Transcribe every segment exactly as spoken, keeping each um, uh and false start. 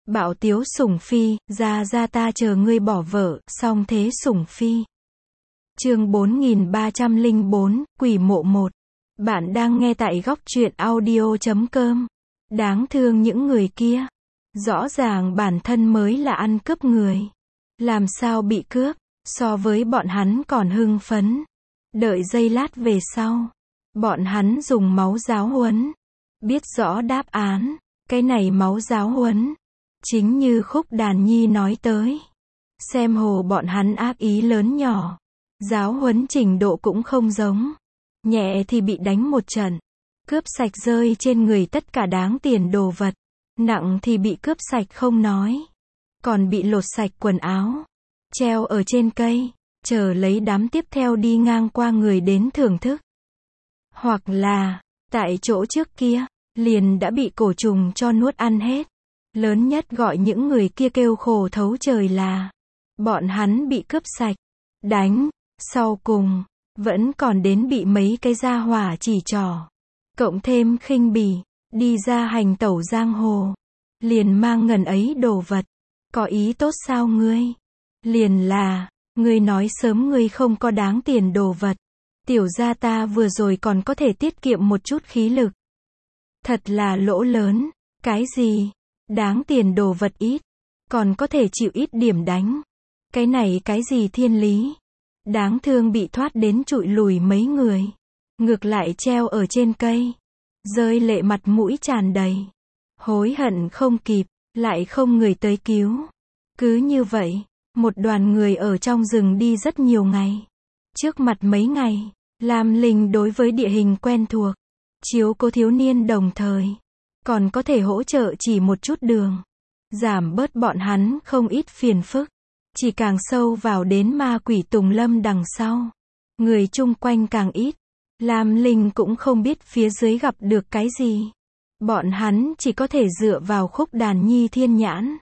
Bạo tiếu sủng phi, ra ra ta chờ ngươi bỏ vợ, song thế sủng phi. Chương bốn nghìn ba trăm lẻ bốn, Quỷ mộ một. Bạn đang nghe tại góc truyện audio chấm com. Đáng thương những người kia. Rõ ràng bản thân mới là ăn cướp người. Làm sao bị cướp, so với bọn hắn còn hưng phấn. Đợi giây lát về sau. Bọn hắn dùng máu giáo huấn. Biết rõ đáp án, cái này máu giáo huấn. Chính như Khúc Đàn Nhi nói tới. Xem hồ bọn hắn ác ý lớn nhỏ. Giáo huấn trình độ cũng không giống. Nhẹ thì bị đánh một trận. Cướp sạch rơi trên người tất cả đáng tiền đồ vật. Nặng thì bị cướp sạch không nói. Còn bị lột sạch quần áo. Treo ở trên cây. Chờ lấy đám tiếp theo đi ngang qua người đến thưởng thức. Hoặc là, tại chỗ trước kia, liền đã bị cổ trùng cho nuốt ăn hết. Lớn nhất gọi những người kia kêu khổ thấu trời là bọn hắn bị cướp sạch, đánh, sau cùng vẫn còn đến bị mấy cái gia hỏa chỉ trỏ, cộng thêm khinh bỉ, đi ra hành tẩu giang hồ, liền mang ngần ấy đồ vật, có ý tốt sao ngươi? Liền là, ngươi nói sớm ngươi không có đáng tiền đồ vật, tiểu gia ta vừa rồi còn có thể tiết kiệm một chút khí lực. Thật là lỗ lớn, cái gì? Đáng tiền đồ vật ít, còn có thể chịu ít điểm đánh. Cái này cái gì thiên lý? Đáng thương bị thoát đến trụi lùi mấy người. Ngược lại treo ở trên cây. Rơi lệ mặt mũi tràn đầy. Hối hận không kịp, lại không người tới cứu. Cứ như vậy, một đoàn người ở trong rừng đi rất nhiều ngày. Trước mặt mấy ngày, Lam Linh đối với địa hình quen thuộc. Chiếu cố thiếu niên đồng thời. Còn có thể hỗ trợ chỉ một chút đường. Giảm bớt bọn hắn không ít phiền phức. Chỉ càng sâu vào đến ma quỷ tùng lâm đằng sau. Người chung quanh càng ít. Lam Linh cũng không biết phía dưới gặp được cái gì. Bọn hắn chỉ có thể dựa vào Khúc Đàn Nhi thiên nhãn.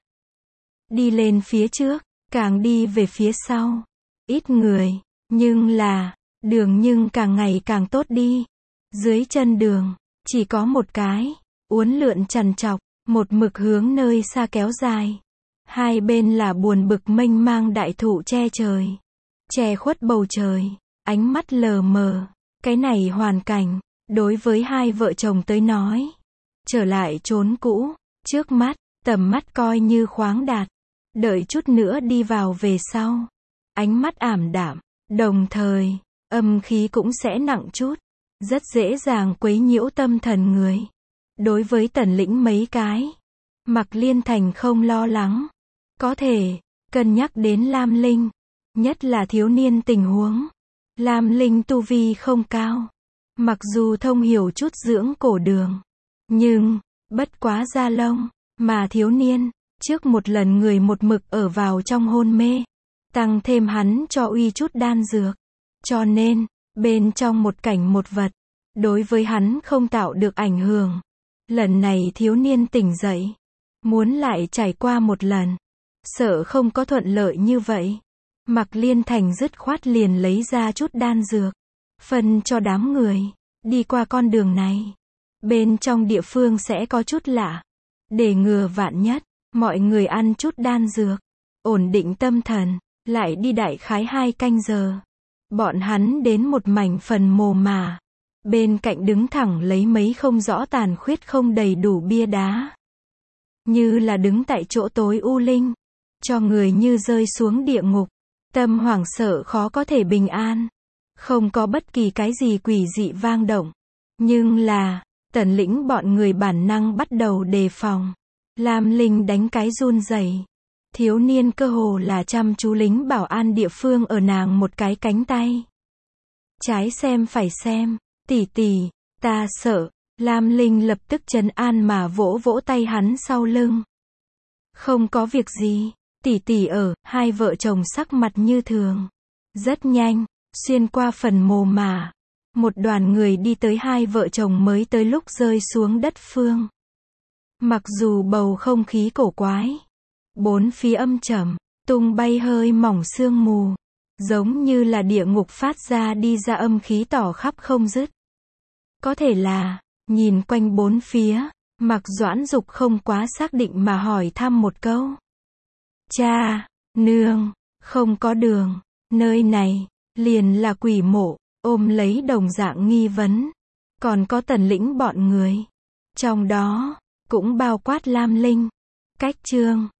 Đi lên phía trước, càng đi về phía sau. Ít người, nhưng là, đường nhưng càng ngày càng tốt đi. Dưới chân đường, chỉ có một cái. Uốn lượn trằn trọc, một mực hướng nơi xa kéo dài. Hai bên là buồn bực mênh mang đại thụ che trời. Che khuất bầu trời, ánh mắt lờ mờ. Cái này hoàn cảnh, đối với hai vợ chồng tới nói. Trở lại chốn cũ, trước mắt, tầm mắt coi như khoáng đạt. Đợi chút nữa đi vào về sau. Ánh mắt ảm đạm, đồng thời, âm khí cũng sẽ nặng chút. Rất dễ dàng quấy nhiễu tâm thần người. Đối với Tần Lĩnh mấy cái, Mạc Liên Thành không lo lắng. Có thể, cân nhắc đến Lam Linh, nhất là thiếu niên tình huống. Lam Linh tu vi không cao, mặc dù thông hiểu chút dưỡng cổ đường, nhưng, bất quá da lông, mà thiếu niên, trước một lần người một mực ở vào trong hôn mê, tăng thêm hắn cho uy chút đan dược. Cho nên, bên trong một cảnh một vật, đối với hắn không tạo được ảnh hưởng. Lần này thiếu niên tỉnh dậy, muốn lại trải qua một lần, sợ không có thuận lợi như vậy. Mạc Liên Thành dứt khoát liền lấy ra chút đan dược, phân cho đám người, đi qua con đường này. Bên trong địa phương sẽ có chút lạ, để ngừa vạn nhất, mọi người ăn chút đan dược, ổn định tâm thần, lại đi đại khái hai canh giờ. Bọn hắn đến một mảnh phần mồ mả. Bên cạnh đứng thẳng lấy mấy không rõ tàn khuyết không đầy đủ bia đá. Như là đứng tại chỗ tối u linh. Cho người như rơi xuống địa ngục. Tâm hoảng sợ khó có thể bình an. Không có bất kỳ cái gì quỷ dị vang động. Nhưng là, Tần Lĩnh bọn người bản năng bắt đầu đề phòng. Lam Linh đánh cái run rẩy. Thiếu niên cơ hồ là chăm chú lính bảo an địa phương ở nàng một cái cánh tay. Trái xem phải xem. Tỷ tỷ, ta sợ. Lam Linh lập tức trấn an mà vỗ vỗ tay hắn sau lưng. Không có việc gì, tỷ tỷ ở. Hai vợ chồng sắc mặt như thường. Rất nhanh, xuyên qua phần mồ mả. Một đoàn người đi tới hai vợ chồng mới tới lúc rơi xuống đất phương. Mặc dù bầu không khí cổ quái, bốn phía âm trầm, tung bay hơi mỏng sương mù, giống như là địa ngục phát ra đi ra âm khí tỏ khắp không dứt. Có thể là, nhìn quanh bốn phía, Mặc Doãn Dục không quá xác định mà hỏi thăm một câu. Cha, nương, không có đường, nơi này, liền là quỷ mộ, ôm lấy đồng dạng nghi vấn. Còn có Tần Lĩnh bọn người. Trong đó, cũng bao quát Lam Linh. Cách chương